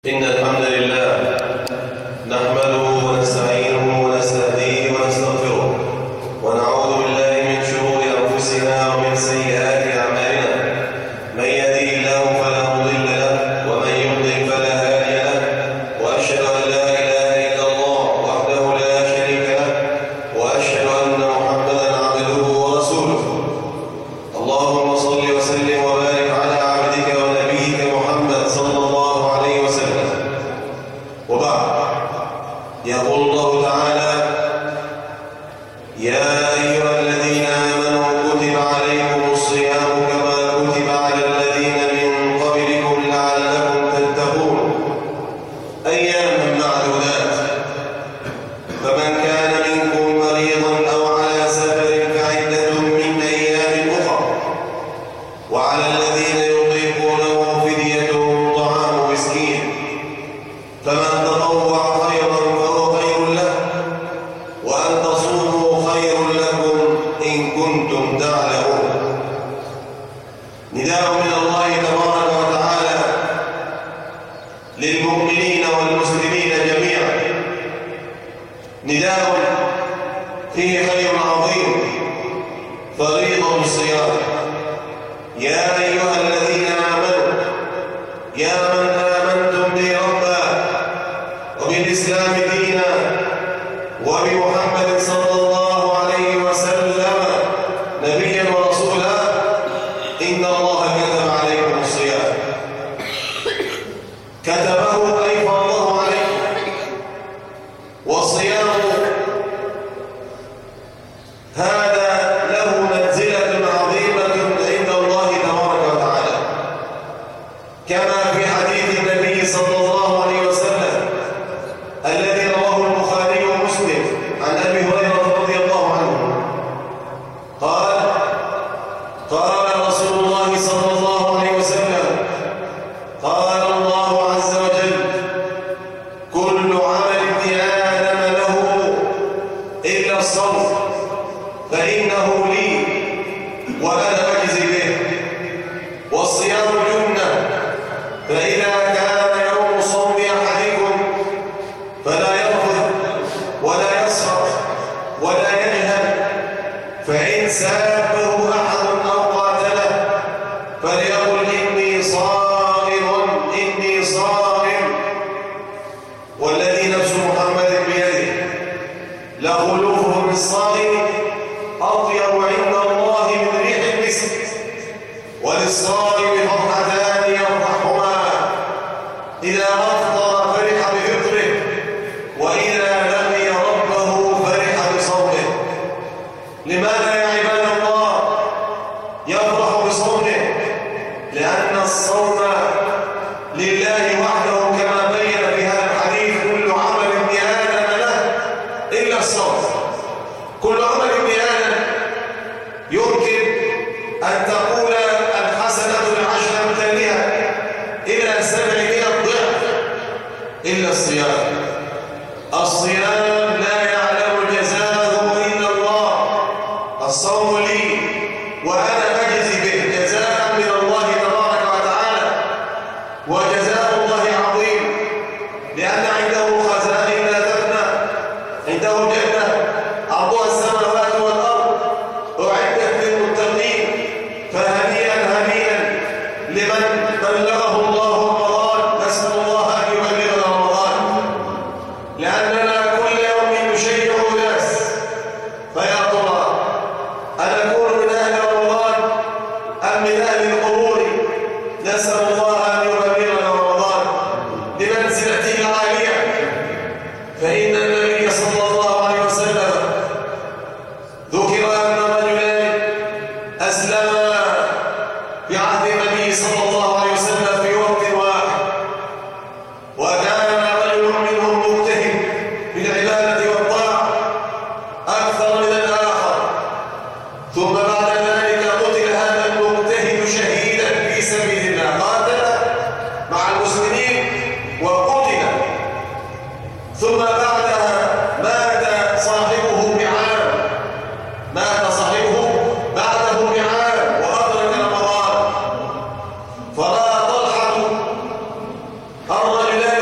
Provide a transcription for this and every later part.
إن الحمد لله نحمده ونستعينه ونستهديه ونستغفره ونعوذ بالله من شرور أنفسنا ومن سيئات أعمالنا. من يهده الله فلا مضل له ومن يضلل فلا هادي له، وأشهد أن لا إله إلا الله وحده لا شريك له، وأشهد أن محمدا عبده ورسوله. اللهم صل وسلم وبارك على عبدك ونبيك محمد صلى الله عليه وسلم. وبعد، يقول الله تعالى: يا أيها الذين آمنوا كتب عليكم الصيام كما كتب على الذين من قبلكم لعلكم تتقون أياما معدودات. فمن كان منكم مريضا أو على سفر فعدة من أيام أخر، وعلى الذين يطيقونه فدية طعام مسكين، فمن تطوع خيرا فهو خير له، وأن تصوموا خير لكم إن كنتم تعلمون. نداء من الله تبارك وتعالى للمؤمنين والمسلمين جميعا، نداء فيه خير عظيم، فريضة الصيام. يا أيها الذين آمنوا، يا من آمنتم بي ربا وبالإسلام دينا وبمحمد صلى الله عليه وسلم نبيا ورسولا، إن الله كتب عليكم الصيام. كتبه أي فرضه عليكم. والصيام هذا له منزلة عظيمة عند الله تبارك وتعالى، كما في حديث النبي صلى الله عليه وسلم الذي رواه البخاري ومسلم عن أبي هريرة رضي الله عنه قال: قال رسول الله صلى الله عليه وسلم: قال الله عز وجل: كل عمل ابن آدم له إلا الصوم فإنه لي وأنا أجزي به، والصيام جنة، فإذا كان يوم صوم أحدكم فلا يرفث ولا يسخط ولا يجهل، فإن سابه أحد أو قاتله فليقل: إني صائم إني صائم. والذي نفس محمد بيده لخلوفه بالصائم أطيب عند الله من ريح المسك، وللصائم فرحتان يفرحهما: إذا أفطر فرح بفطره، وإذا لقي ربه فرح بصومه. لماذا يا عباد الله يفرح بصومه؟ لأن الصوم لله وحده، كما بين في هذا الحديث: كل عمل ابن آدم له إلا الصوم. كل عمل ابن آدم يمكن أن تقول الحسنة بعشر أمثالها إلى 700 ضعف إلا الصيام. الصيام لا يعلم جزاءه إلا الله. الصوم لي وأنا أجزي به، جزاء من الله تبارك وتعالى، وجزاء الله عظيم، لأن عنده خزائن لا تفنى، عنده جنة عرضها السماوات والأرض أعدت للمتقين. فهنيئا هنيئا لمن بلغه الله رمضان. نسأل الله أن يبلغنا رمضان، لأننا كل يوم نشيع ناس. فيا ترى أنكون من أهل رمضان أم من أهل القبور؟ نسأل الله أن يبلغنا رمضان بمنزلته العالية. فإن النبي صلى الله عليه وسلم ذكر أن رجلان أسلما في عهد النبي صلى الله عليه وسلم في وقت واحد، وكان رجل منهم مجتهد في العبادة والطاعة أكثر من الآخر، ثم بعد ذلك قتل هذا المجتهد شهيدا في سبيل الله، قاتل مع المسلمين وقتل، ثم بعدها مات صاحبه بعام، مات صاحبه بعده بعام وأدرك رمضان. فرأى طلحة الرجلان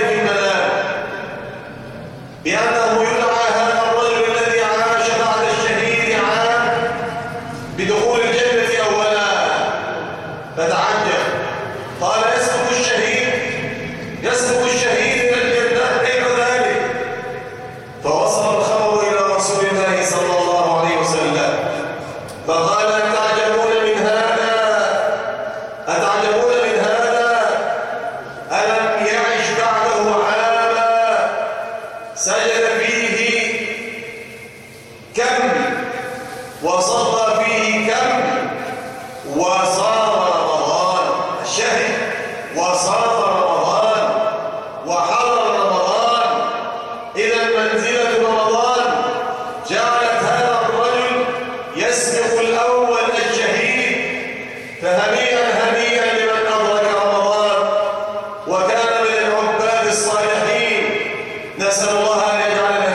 بأنه يدعى هذا الرجل الذي عاش بعد الشهيد عام بدخول الجنة أولا، فتعجب قال يسبق الشهيد إلى الجنة كيف ذلك؟ فوصل الخبر إلى رسول الله صلى الله عليه وسلم فقال أتعجبون من هذا ألم يعش بعده عاما سجد فيه كم وصلى فيه كم وصام رمضان الشهر وصام رمضان وحضر رمضان. إذا منزلة رمضان جعلت هذا الرجل يسبق الأول الشهيد، فهنيئا لمن أدرك رمضان وكان من العباد الصالحين. نسأل الله أن يجعلنا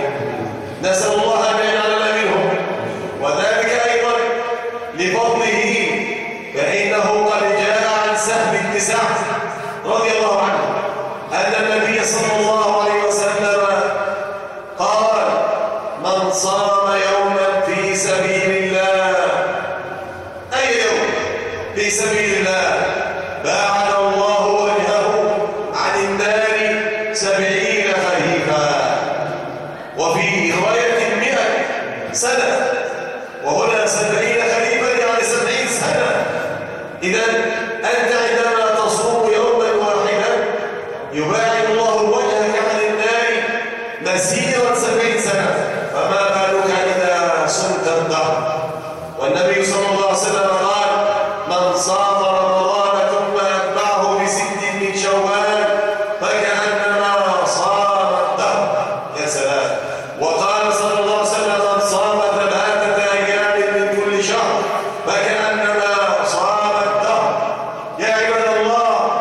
منهم وذلك أيضا لفضله، فإنه قد جاء عن سهل بن سعد رضي الله عنه أن النبي صلى الله عليه وسلم قال من صام يوما في سبيل الله، أي يوم في سبيل الله، باعد الله وجهه عن النار 70 خريفا، وفي رواية 100 سنة، وهنا 70 خريفا يعني 70 سنة. إذا أنت عندما تصوم يوما واحدا يباعد الله وجهك عن النار مسيرة 70 سنة، فما بالك إذا صمت الدهر؟ والنبي صلى الله عليه وسلم قال من صام رمضان ثم أتبعه ب6 من شوال فكأنما صام الدهر. يا سلام. وقال صلى الله عليه وسلم من صام 3 أيام من كل شهر فكأنما صام الدهر. يا عباد الله،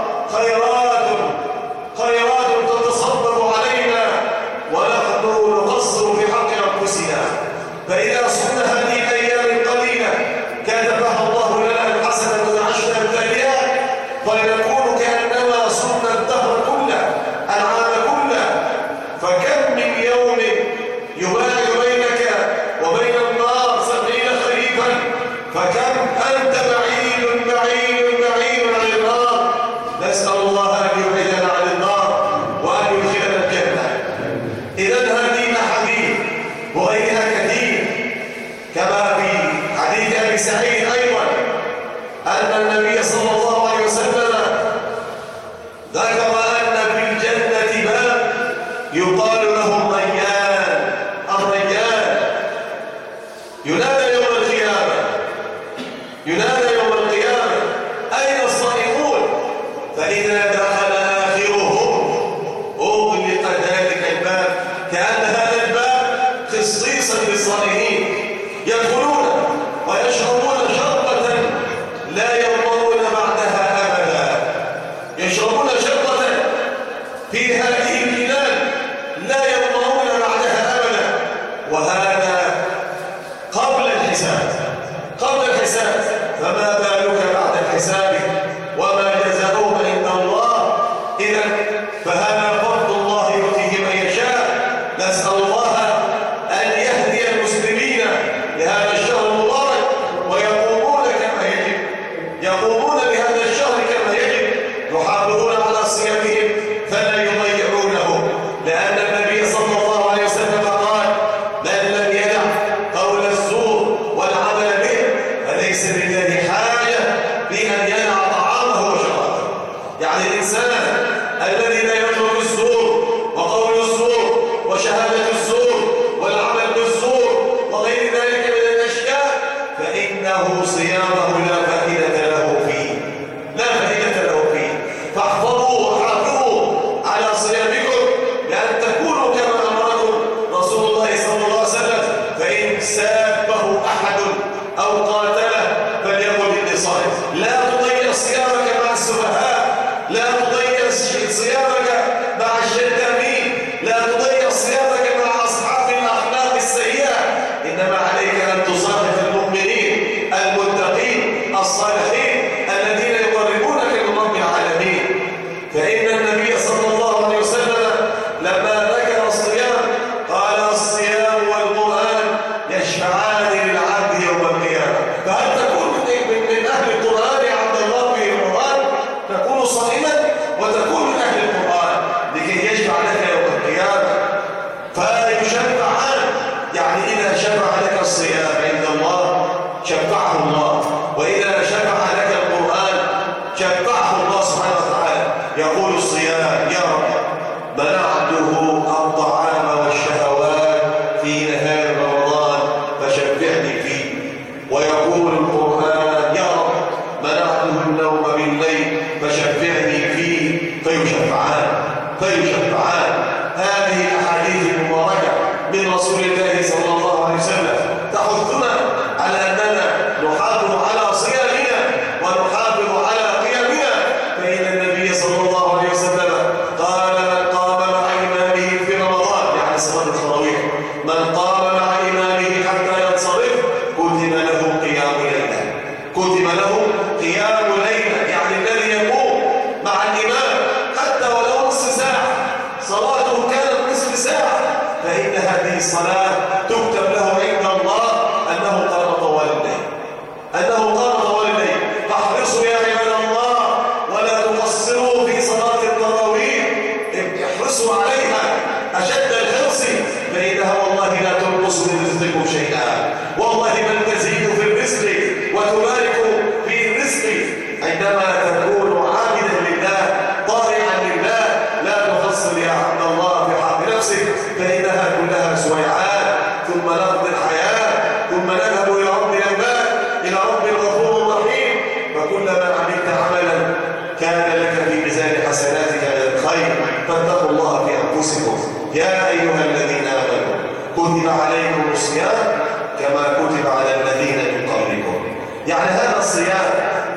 خيرات تتصبب علينا ونحن نقصر في حق أنفسنا، فإذا صمنا هذه الأيام القليلة كتبها الله لنا الحسنة بعشر أمثالها، فلنكون كأنما صمنا الدهر كله، العام كله. فكم من يوم يباعد بينك وبين النار 70 خريفا، فكم أنت بعيد عن النار. نسأل الله أن يبعدنا عن النار وأن يدخلنا الجنة. إذن هذه الأحاديث وغيرها كثير، كما في حديث أبي سعيد أيضا أن النبي صلى الله عليه وسلم ذكر أن في الجنة باب يقال له الريان، ينادى يوم القيامة أين الصائمون؟ فإذا دخل آخرهم أغلق ذلك الباب، كأن هذا الباب خصيصا للصائمين، يدخلون ويشربون شربة لا يظمؤون بعدها أبدا، يشربون شربة في هذه الجنان لا يظمؤون بعدها أبدا، وهذا قبل الحساب، فما بالك بعد الحساب وما جزاؤه عند الله. إذا فهذا فضل الله يؤتيه من يشاء. نسأل الله أن يهدي المسلمين لهذا الشهر المبارك ويقومون بهذا الشهر كما يجب، يحافظون على صيامهم فلا يضيعونه. فيشفعان. هذه الأحاديث المباركة من رسول الله صلى الله عليه وسلم تحثنا على أننا نحافظ على صيامنا ونحافظ على قيامنا، فإن النبي صلى الله عليه وسلم قال: من قام مع إمامه في رمضان، يعني صلاة التراويح، من قام مع إمامه حتى ينصرف كتب له قيام ليلة. كتب له قيام ليلة، يعني الذي يقوم مع الإمام حتى ولو نصف ساعة، صلاته كانت نصف ساعة، فإن هذه الصلاة تكتب له عند الله أنه قام طوال الليل، أنه قام طوال الليل. فاحرصوا يا عباد الله ولا تقصروا في صلاة التراويح، احرصوا عليها أشد الحرص، فإنها والله لا تنقص من رزقكم شيئا، والله بل تزيد في الرزق وتبارك في الرزق عندما تكون عابدا لله طائعا لله، لا تقصر يا عبد الله في حق نفسك، فإنها كلها سويعات، ثم نقضي الحياة، ثم نذهب إلى رب العباد، إلى رب الغفور الرحيم. فكلما عملت عملا كان لك في ميزان حسناتك من الخير، فاتقوا الله في أنفسكم يا أيها الذين آمنوا كتب عليكم الصيام كما كتب على الذين من قبلكم. يعني هذا الصيام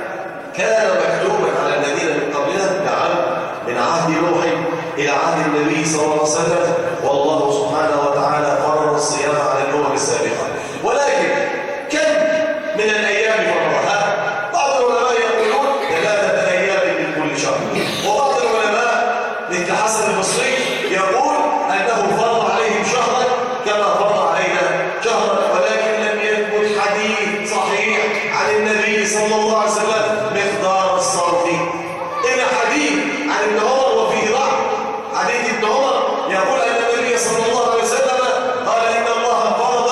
كان مكتوبا على الذين من قبلنا، نعم، من عهد نوح إلى عهد النبي صلى الله عليه وسلم، والله سبحانه وتعالى فرض الصيام على الأمم السابقة. ولكن كم من الأيام فرضها؟ بعض العلماء يقولون 3 أيام من كل شهر، وبعض العلماء مثل حسن البصري يقول أنه فرض عليهم شهرا كما فرض علينا شهرا، ولكن لم يثبت حديث صحيح عن النبي صلى الله عليه وسلم مقدار الصرف. إلى حديث عن ابن عمر وفيه ضعف، حديث ابن عمر يقول أن النبي صلى الله عليه وسلم قال: إن الله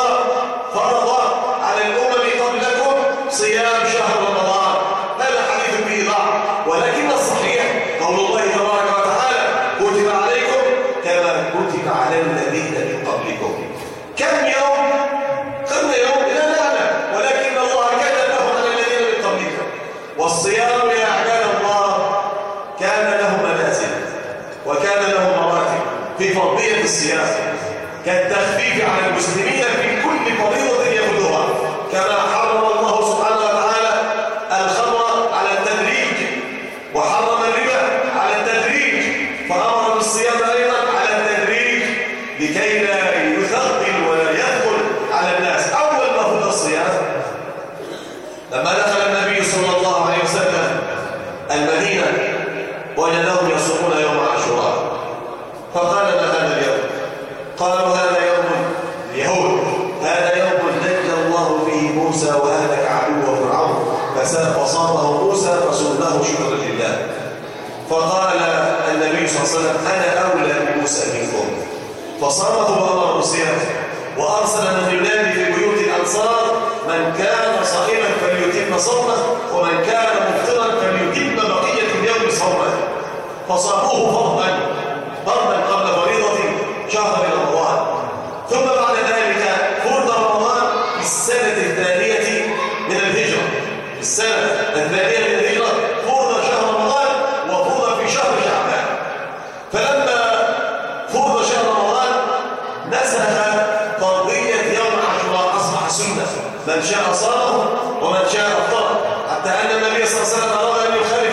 فرض على الأمم قبلكم صيام شهر رمضان. هذا حديث فيه ضعف، ولكن الصحيح قول الله تبارك وتعالى: كتب عليكم كما كتب على الذين من قبلكم. كم يوم؟ كم يوم؟ لا نعلم، ولكن الله كتبه على الذين من قبلكم. والصيام يا عباد الله كان له منازل وكان له مراتب في فرضية الصيام، كالتخفيف على المسلمين في كل فريضة يأخذها، كما حرم الله سبحانه وتعالى الخمر على التدريج، وحرم الربا على التدريج، فأمر بالصيام أيضا على التدريج لكي لا يثقل ولا يثقل على الناس. أول ما فرض الصيام لما دخل النبي صلى الله عليه وسلم المدينة وجدهم يصومون يوم عاشوراء، فقال: ما هذا اليوم؟ قالوا: هذا يوم اليهود، هذا يوم نجى الله فيه موسى وأهلك عدو فرعون، فصامه موسى فصمناه شكرا لله. فقال النبي صلى الله عليه وسلم: أنا أولى بموسى منكم، فصامه وأمر بصيامه، وأرسل من ينادي في بيوت الأنصار: من كان صائما فليتم صومه، ومن كان مفطرا فليتم بقية اليوم صومه. فصاموه فرضا قبل فريضة شهر رمضان. ثم بعد ذلك فرض رمضان في السنة الثانية من الهجرة، في السنة الثانية من الهجرة فرض شهر رمضان، وفرض في شهر شعبان. فلما فرض شهر رمضان نسخ فرضية يوم عاشوراء، أصبح سنة، من شاء صامه ومن شاء أفطر، حتى أن النبي صلى الله عليه وسلم أراد أن يخالف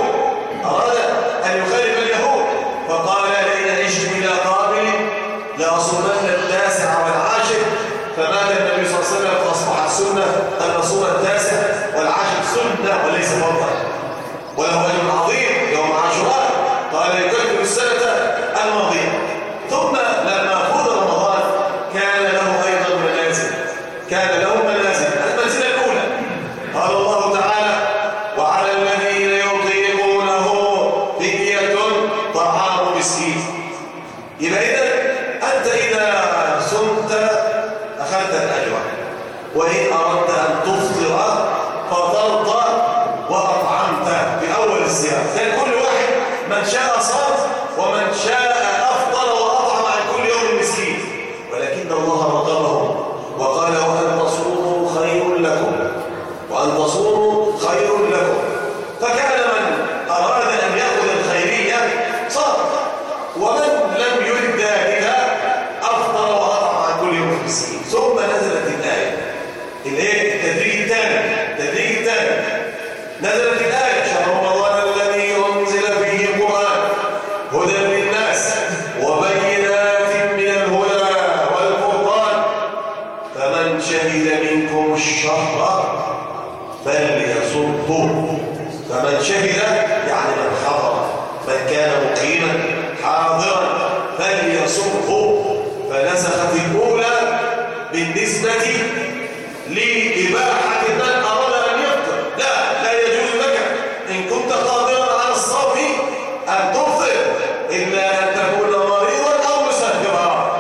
اليهود، فقال: لئن عشت إلى قابل لأصومن 9 والعاشر. فمات النبي صلى الله عليه وسلم فأصبح السنة أن نصوم 9 والعاشر سنة وليس فرضا، وله أجر عظيم يوم عاشوراء، قال: يكفر السنة الماضية. ثم لما فرض رمضان كان له أيضا منازل، المنزلة الأولى قال الله تعالى: وعلى الذين يطيقونه فدية طعام مسكين. يبقى أنت إذا صمت أخذت الأجر، وإن أردت أن تفطر فطرت وأطعمت في أول الصيام. كان كل واحد من شاء صام ومن شاء أفطر وأطعم عن كل يوم مسكين، ولكن الله رغبهم وقال: وأن تصوموا خير لكم، وأن تصوموا خير لكم. فكان من أراد أن يأخذ الخيرية صام، ومن لم يرد ذلك أفضل وأطعم عن كل يوم مسكين. ثم نزلت الآية التدريج الثاني نزلت الآية شهر رمضان الذي أنزل فيه القرآن هدى للناس وبينات من الهدى والفرقان فمن شهد منكم الشهر فليصمه. فمن شهد يعني من حضر، من كان مقيما حاضرا فليصمه. فنسخت الأولى بالنسبة لإباحة من أراد أن يفطر. لا يجوز لك إن كنت قادرا على الصوم أن تفطر إلا أن تكون مريضا أو مسافرا،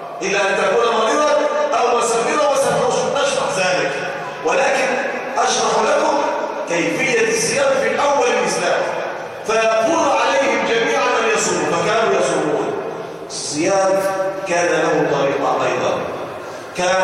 وسنشرح ذلك. ولكن أشرح لكم كيفية الصيام في الأول الإسلام. فيقول عليهم جميعا أن يصوموا فكانوا يصومون. الصيام كان له طريقة أيضا. كان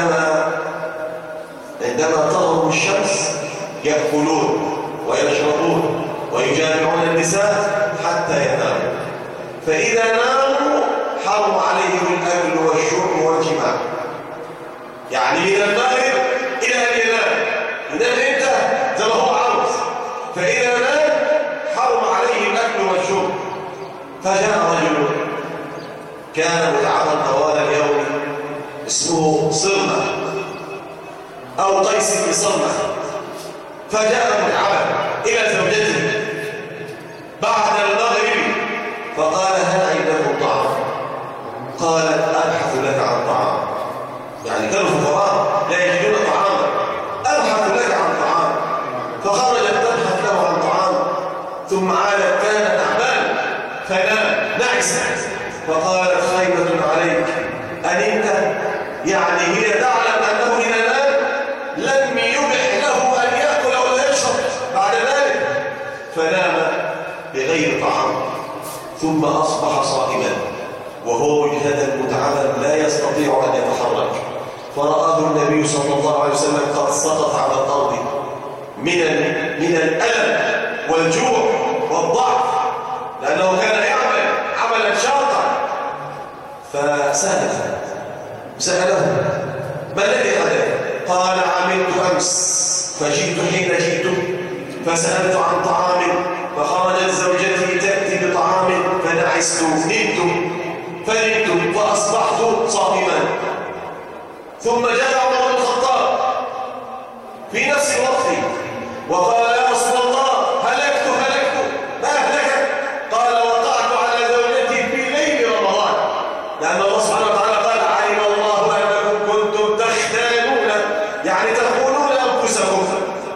عندما تغرب الشمس يأكلون ويشربون ويجامعون النساء حتى يناموا. فإذا ناموا حرم عليهم الأكل والشرب والجماع، يعني من المغرب إلى أن ينام إمتى؟ زي ما هو عاوز. فإذا نام حرم عليه الأكل والشرب. فجاء رجل كان متعبا طوال اليوم اسمه صرمة أو قيس بن صرمة، فجاء متعبا إلى زوجته بعد المغرب فقال هل عندكم طعام؟ قالت أبحث لك عن طعام. يعني كانوا فقراء لا يجدون طعاما، أبحث لك عن طعام. فخرجت تبحث له عن طعام ثم عادت كانت تعبان فنام نعست. فقالت خيبة عليك أنت؟ يعني هي تعلم أنه إذا نام لم يبح له أن يأكل ولا يشرب بعد ذلك، فنام بغير طعام ثم أصبح صائما وهو مجهدا متعبا لا يستطيع أن يتحرك. فرآه النبي صلى الله عليه وسلم قد سقط على الأرض من الألم والجوع والضعف، لأنه كان يعمل عملا شاقا. فسأله ما الذي حدث؟ قال عملت أمس فجئت حين جئت فسألت عن طعام فخرجت زوجتي تأتي بطعام فنعست فنمت فأصبحت صائما. ثم جاء عمر بن الخطاب في نفس الوقت وقال يا رسول الله هلكت ما أهلكت؟ قال وقعت على زوجتي في ليل رمضان، لأن الله سبحانه وتعالى قال علم الله أنكم كنتم تختانون، يعني تخونون أنفسكم.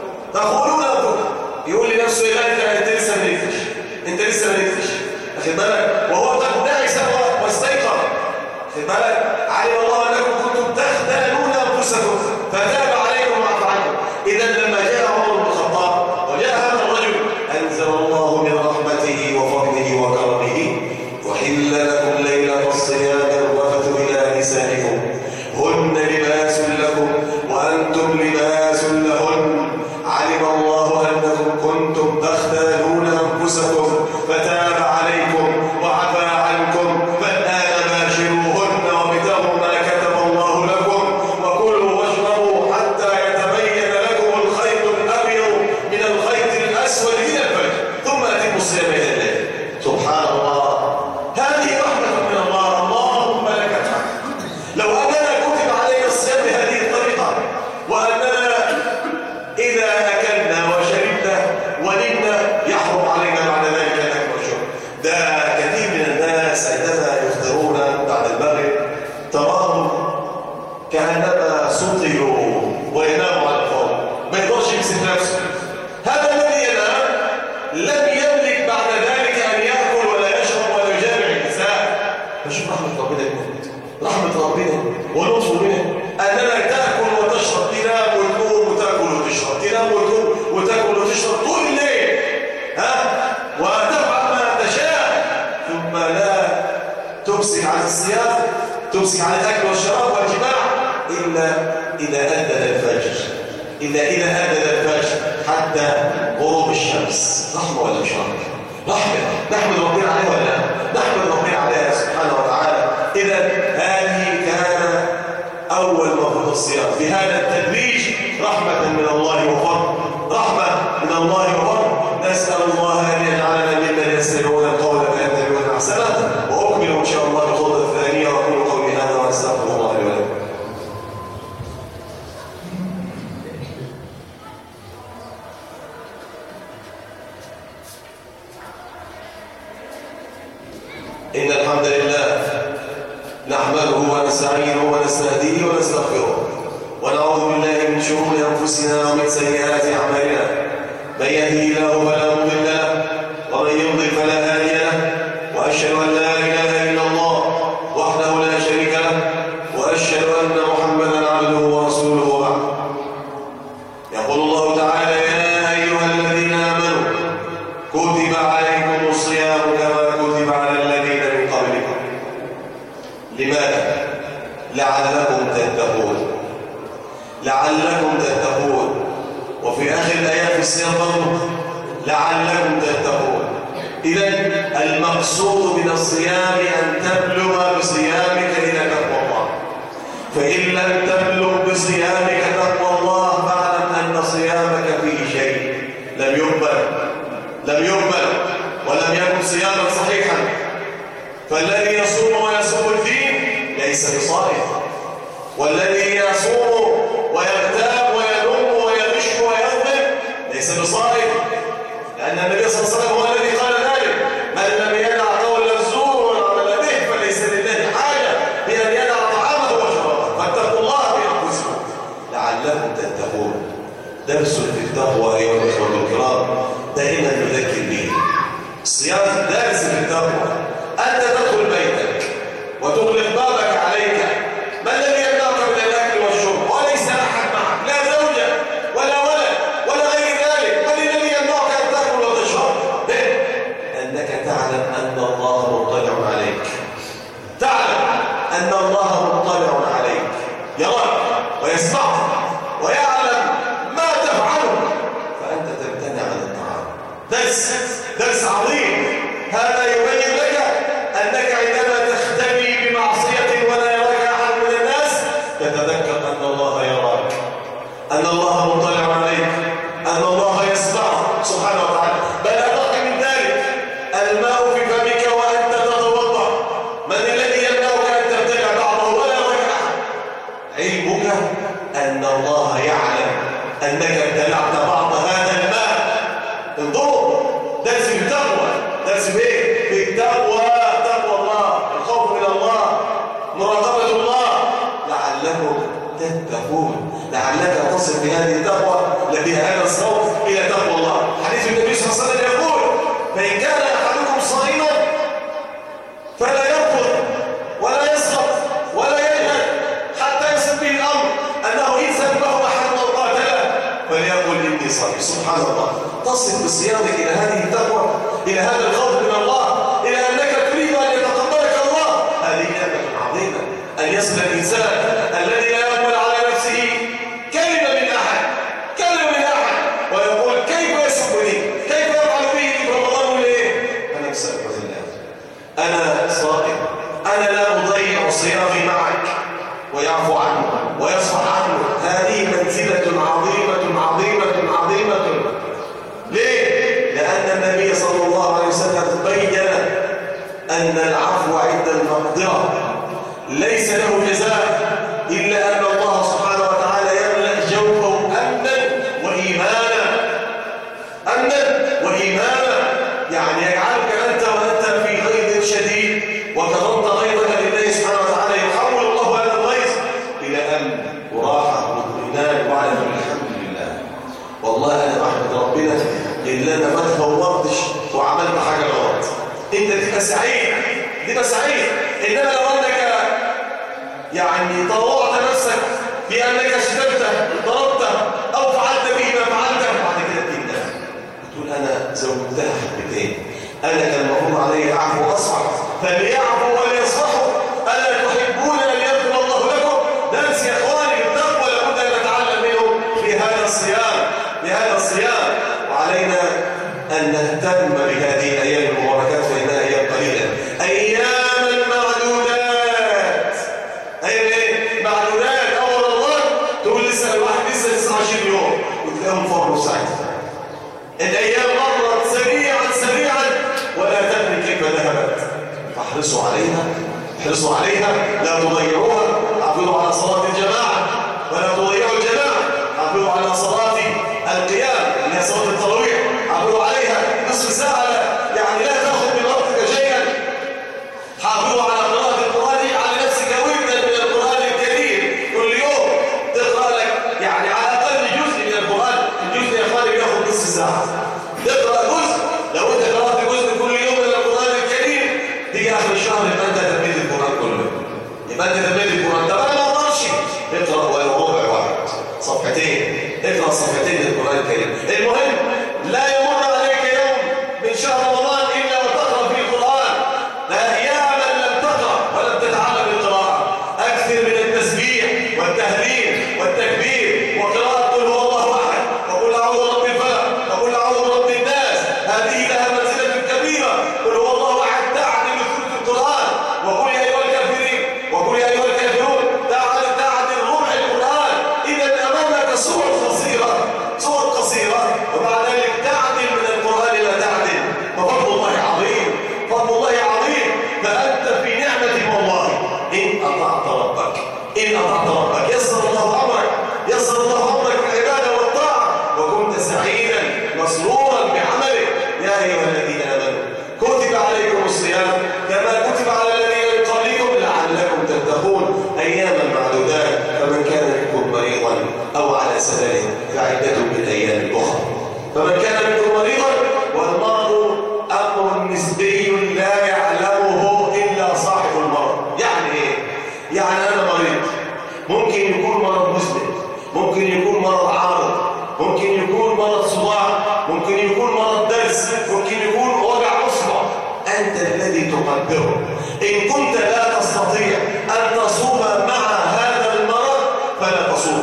يقول لنفسه لا أنت لسه ما نفتش أخذ بالك، وهو قد دعس واستيقظ. أخذ بالك علم الله أنكم كنتم تختانون أنفسكم فتاب عليكم وعفى عنكم. إذا لما جاء عمر بن الخطاب وجاء هذا الرجل أنزل الله من رحمته وفضله وكرمه وحل لكم ليلة الصيام الرفث إلى نسائكم هن لباس لكم وأنتم لباس لهن علم الله أنكم كنتم تختانون أنفسكم فتاب عليكم وعفى عنكم فالآن باشروهن وابتغوا ما كتب الله لكم وكلوا واشربوا حتى يتبين لكم الخيط الأبيض من الخيط الأسود من الفجر ثم أتموا الصيام إلى الليل. سبحان الله، هذه رحمة من الله. اللهم لك الحمد. لو أننا كتب علينا الصيام بهذه الطريقة وأننا إذا أكلنا وشربنا ونمنا يحرم علينا بعد ذلك الأكل والشرب. ده كثير من الناس عندما يفطرون بعد المغرب تراهم كأنما سطلوا ويناموا على الفور، ما يقدرش يمسك نفسه. هذا الذي ينام لم يملك بعد ذلك أن يأكل ولا يشرب ولا يجامع النساء. فشوف رحمة ربنا يكون رحمة ربنا ولطفه بنا أننا تأكل وتشرب، تنام وتقوم وتأكل وتشرب، تنام وتقوم وتأكل وتشرب طول الليل، وتفعل ما تشاء، ثم لا تمسك عن الصيام، تمسك عن الأكل والشراب والجماع إلا إذا أذن الفجر، حتى غروب الشمس. رحمة ولا مش رحمة؟ رحمة نحمد ربنا عليها ولا لا؟ نحمد ربنا عليها سبحانه وتعالى. إذا هذه كان أول مفروض الصيام بهذا التدريج، رحمة من الله وفضل، رحمة من الله وفضل. نسأل الله أن يجعلنا ممن يستمعون القول فيتبعون أحسنه. وأكمل إن شاء الله الخطوة الثانية، وأقول قولي هذا وأستغفر الله لي ولكم. إن الحمد لله نحمده ونستعينه ونستهديه ونستغفره، ونعوذ بالله من شرور أنفسنا ومن سيئات أعمالنا. من يهده الله فلا مضل له، ومن يضلل فلا هادي له. وأشهد أن لا إله إلا الله وحده لا شريك له، وأشهد أن محمدا عبده ورسوله. وبعد، يقول الله تعالى: يا أيها الذين آمنوا كتب عليكم الصيام كما كتب على الذين من قبلكم. لماذا؟ لعلكم تتقون، لعلكم تتقون. وفي آخر الآيات في الصيام برضه لعلكم تتقون. إذا المقصود من الصيام أن تبلغ بصيامك إلى تقوى الله. فإن لم تبلغ بصيامك تقوى الله فاعلم أن صيامك فيه شيء لم يقبل ولم يكن صياما صحيحا. فالذي يصوم ويصوم الدين ليس بصائم، والذي يصوم ويغتاب ويلوم ويغش ويظلم ليس بصائم، لأن النبي صلى الله عليه وسلم هو الذي قال ذلك: من لم يدع قول الزور والعمل به فليس لله حاجة بأن يدع طعامه وشرابه. فاتقوا الله بأنفسكم لعلكم تتقون. درس في التقوى أيها الإخوة الكرام دائما نذكر به. الصيام درس في التقوى. أنت تدخل بيتك وتغلق بابك عليك، ما الذي يمنعك من الأكل والشرب؟ وليس أحد معك، لا زوجة ولا ولد ولا غير ذلك. من الذي يمنعك أن تأكل وتشرب؟ أنك تعلم أن الله مطلع عليك، تعلم أن الله مطلع عليك، يراك ويسمعك ويعلم ما تفعله، فأنت تمتنع عن الطعام. درس عظيم. هذا يبين لك أنك عندما تختبي بمعصية ولا يراك أحد من الناس تتذكر أن الله يراك، أن الله مطلع عليك، أن الله يسمعك سبحانه وتعالى. بل أدق من ذلك، الماء في فمك وأنت تتوضأ، من الذي يمنعك أن تبتلع بعضه ولا يراك أحد؟ علمك أن الله يعلم أنك ابتلعت بعض هذا الماء. انظروا، درس بالتقوى. درس بايه؟ بالتقوى، تقوى الله، الخوف من الله، مراقبة الله، لعلكم تتقون، لعلك تصل بهذه التقوى بهذا الصوت إلى تقوى الله. حديث النبي صلى الله عليه وسلم يقول: فإن كان أحدكم صائما فلا يرفض ولا يسخط ولا يجهد حتى يصل به الأمر أنه إن سبه أحد أو قاتله فليقل إني صائم. سبحان الله، تصل بصيامك إلى هذه التقوى، إلى هذا الخوف من الله، إلى أنك تريد أن يتقبلك الله. هذه نعمة عظيمة أن يصل الإنسان الذي لا يقبل على نفسه كلمة من أحد ويقول: كيف يسبني؟ كيف يفعل بي في رمضان؟ ليه؟ أنا بسبب الله، أنا صائم، أنا لا أضيع صيامي معك، ويعفو عنه ويصفح عنه. هذه منزلة عظيمة عظيمة عظيمة. ليه؟ لأن النبي صلى الله عليه وسلم بين أن العفو عند المقدرة ليس له جزاء إلا أن الله سبحانه وتعالى يملأ جوفه أمنا وإيمانا، يعني يجعلك أنت وأنت في غيظ شديد وكظمت غيظك لله سبحانه وتعالى، يحول الله هذا الغيظ إلى أمن وراحة واطمئنان وعلم الحمد لله. والله أنا أحمد ربنا إلا أنا ما تفوضتش وعملت حاجة غلط. أنت تبقى سعيد، إنما لو أنك يعني طوعت نفسك بأنك شتمته ضربته أو فعلت به ما فعلته، وبعد كده تندم تقول: أنا زودتها حبتين، أنا كان المفروض علي أعفو وأصفح، فليعفوا وليصفحوا. ألا تحبون أن يغفر الله لكم؟ درس يا إخواني التقوى لابد أن نتعلم منه في هذا الصيام، وعلينا أن نهتم بهذه الأيام تلاقيهم فروا ساعتها. الأيام مرت سريعا سريعا ولا تدري كيف ذهبت. فاحرصوا عليها، احرصوا عليها، لا تضيعوها. حافظوا على صلاة الجماعة ولا تضيعوا الجماعة. حافظوا على صلاة القيام اللي هي صلاة التراويح، حافظوا عليها نصف ساعة، يعني لا تأخذ من وقتك شيئا. حافظوا على قراءة القرآن، على نفسك وردا من القرآن الكريم كل يوم تقرأ لك يعني على الأقل جزء من القرآن. الجزء يا اخواني بياخذ نصف ساعة. تقرأ جزء، لو انت قرأت جزء كل يوم من القرآن الكريم تيجي آخر الشهر يبقى انت تميت القرآن كله. يبقى انت تميت القرآن. طب انا ما اقدرش، اقرأ ولو ربع واحد، صفحتين، اقرأ صفحتين من القرآن الكريم. المهم لا يمر عليك يوم من شهر رمضان إلا وتقرأ فيه القرآن. لا يا من لم تقرأ ولم تتعلم القراءة، أكثر من التسبيح والتهليل والتكبير وقراءة قل هو الله أحد وقل أعوذ برب الفلق وقل أعوذ برب الناس. هذه لها منزلة كبيرة. قل هو الله أحد تعدل ثلث القرآن، وقل يا أيها الكافرين وقل يا أيها الكافرون تعدل ربع القرآن. إذا أمامك صور قصيرة، صور قصيرة، ومع ذلك تعدل من القرآن لا تعدل. ففضل الله عظيم، فضل الله عظيم. فأنت في نعمة والله إن أطعت ربك، إن أطعت ربك يسر الله أمرك، يسر الله أمرك في العبادة والطاعة، وكنت سعيدا مسرورا بعملك. يا أيها الذين آمنوا كتب عليكم الصيام كما كتب على الذين من قبلكم لعلكم تتقون أياما معدودات. فمن كان منكم مريضا أو على سفر فعدة من أيام أخرى. فمن كان منكم مريضا، والمرض أمر نسبي لا يعلمه إلا صاحب المرض. يعني إيه؟ يعني أنا مريض، ممكن يكون مرض مزمن، ممكن يكون مرض عارض، ممكن يكون مرض صداع، ممكن يكون مرض درس، ممكن يكون وجع أصبع. أنت الذي تقدره. إن كنت لا تستطيع أن تصوم مع هذا المرض فلا تصوم.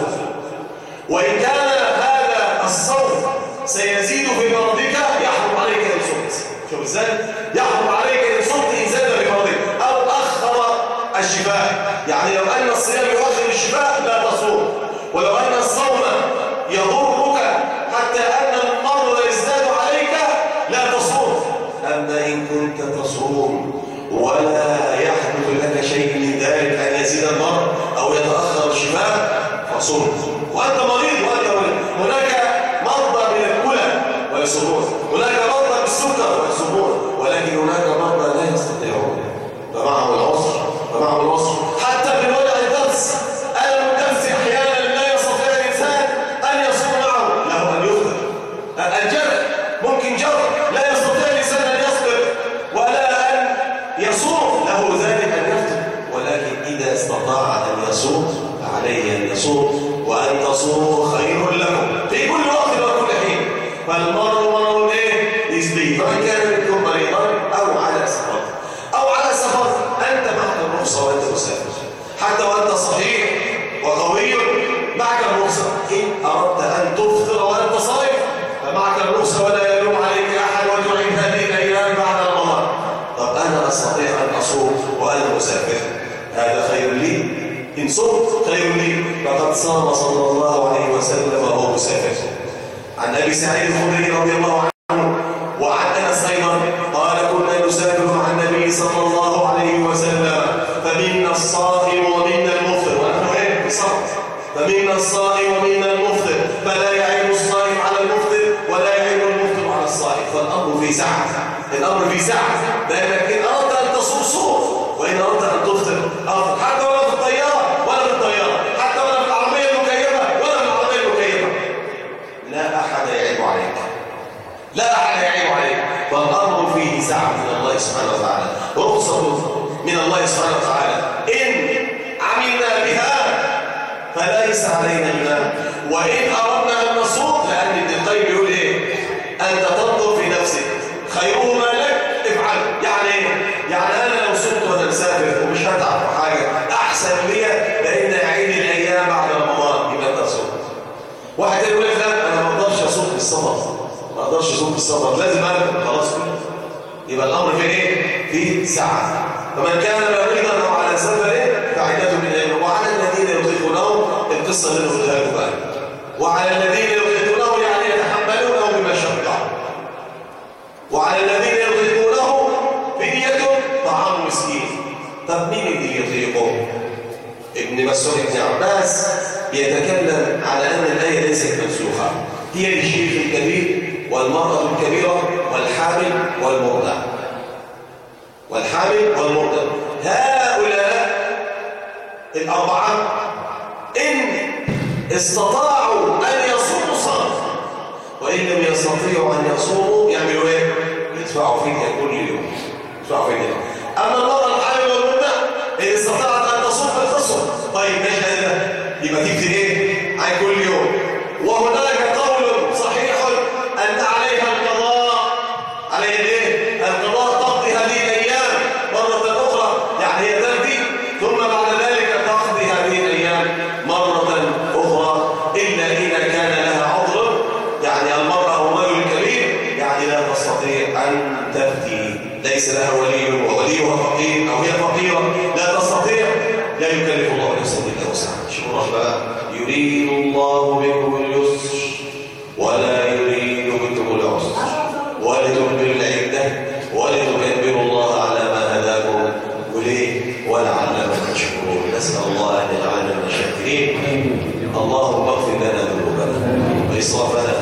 وإن كان هذا الصوم سيزيد في مرضك يحرم عليك إن صمت. شوف ازاي؟ يحرم عليك إن صمت إن زاد في مرضك أو أخر الشفاء. يعني لو أن الصيام يؤخر الشفاء لا تصوم، ولو أن الصوم يضرك حتى أن المرض يزداد عليك لا تصوم. أما إن كنت تصوم ولا يحدث لك شيء من ذلك أن يزيد المرض أو يتأخر الشفاء فصوم. وأنت مريض وأنت مريض. هناك مرضى من الكلى ويصومون، هناك مرضى بالسكر ويصومون، ولكن هناك مرضى لا يستطيعون. فمعهم العسر، فمعهم العسر. حتى في وجع الدرس، ألم الدرس أحيانا لا يستطيع الإنسان أن يصوم معه، له أن يفطر. الجرح ممكن جرح لا يستطيع الإنسان أن يصبر ولا أن يصوم، له ذلك أن يفطر. ولكن إذا استطاع أن يصوم فعليه أن يصوم، وأن تصوموا خير لكم في كل وقت وكل حين. فالمرض مرض إيه؟ نسبي. فمن كان منكم مريضا أو على سفر، أو على سفر أنت معك الرخصة وأنت مسافر، حتى وأنت صحيح وقوي معك الرخصة. إن أردت أن تفطر وأنت صائم فمعك الرخصة ولا يلوم عليك أحد، وتعين هذه الأيام بعد رمضان. طب أنا أستطيع أن أصوم وأنا مسافر، هذا خير لي. إن صمت خير لي. فقد صام صلى الله عليه وسلم وهو مسافر. عن أبي سعيد الخدري رضي الله عنه وعن أنس أيضا قال كنا نسافر مع النبي صلى الله عليه وسلم فمنا الصائم ومنا المفطر. ونحن إيه؟ صمت. فمنا الصائم ومنا المفطر، فلا يعين الصائم على المفطر ولا يعين المفطر على الصائم. فالأمر في سعة، الأمر في سعة. لأنك إن أردت أن تصوم صوم، وإن أردت أن تفطر أفطر، حتى ولا في الطيارة ولا في الطيارة، حتى ولا في العربية المكيفة ولا في العربية المكيفة. لا أحد يعيب عليك، لا أحد يعيب عليك. فالأمر فيه سعة من الله سبحانه وتعالى، رخصة من الله سبحانه وتعالى. إن عملنا بها فليس علينا جناح، وإن أردنا أن نصوم، لأن ابن القيم يقول إيه؟ أنت تنظر في نفسك خيرهما لك افعل. يعني إيه؟ يعني أنا لو صمت وأنا مسافر ومش هتعب في حاجة أحسن لي، لأن عيد الأيام بعد رمضان يبقى أنت تصوم. واحد يقول لك لا أنا ما أقدرش أصوم في السفر، ما أقدرش أصوم في السفر، لازم أرجع خلاص كده. يبقى الأمر في إيه؟ في سعة. فمن كان مريضا أو على سفر فعدة من أيام. وعلى الذين يطيقونه القصة اللي نقولها لكم بقى. وعلى الذين يطيقونه طب مين اللي يطيقه؟ ابن مسعود بن عباس يتكلم على أن الآية ليست منسوخة، هي للشيخ الكبير والمرأة الكبيرة والحامل والمرضع. والحامل والمرضع هؤلاء الأربعة إن استطاعوا أن يصوموا صاموا، وإن لم يستطيعوا أن يصوموا يعملوا إيه؟ يدفعوا فدية كل يوم. يدفعوا فدية. أما المرأة الحامل والمرضع إن استطاعت أن تصوم فتصوم. طيب ماشي هذا يبقى تكتب إيه؟ عن كل يوم. وهناك قول صحيح أن عليها القضاء. عليها إيه؟ القضاء تقضي هذه الأيام مرة أخرى، يعني هي تقضي ثم بعد ذلك تقضي هذه الأيام مرة أخرى، إلا إذا كان لها عذر، يعني المرأة أو الرجل الكبير يعني لا تستطيع أن تفتي، ليس لها ولي ووليها فقير أو هي فقيرة لا تستطيع، لا يكلف الله نفسا إلا وسعها. شوف الله بقى، يريد الله بكم اليسر ولا يريد بكم العسر ولتكملوا العدة ولتكبروا الله على ما هداكم وليه ولعلكم تشكرون. نسأل الله أن يجعلنا من الشاكرين. اللهم اغفر لنا ذنوبنا وإسرافنا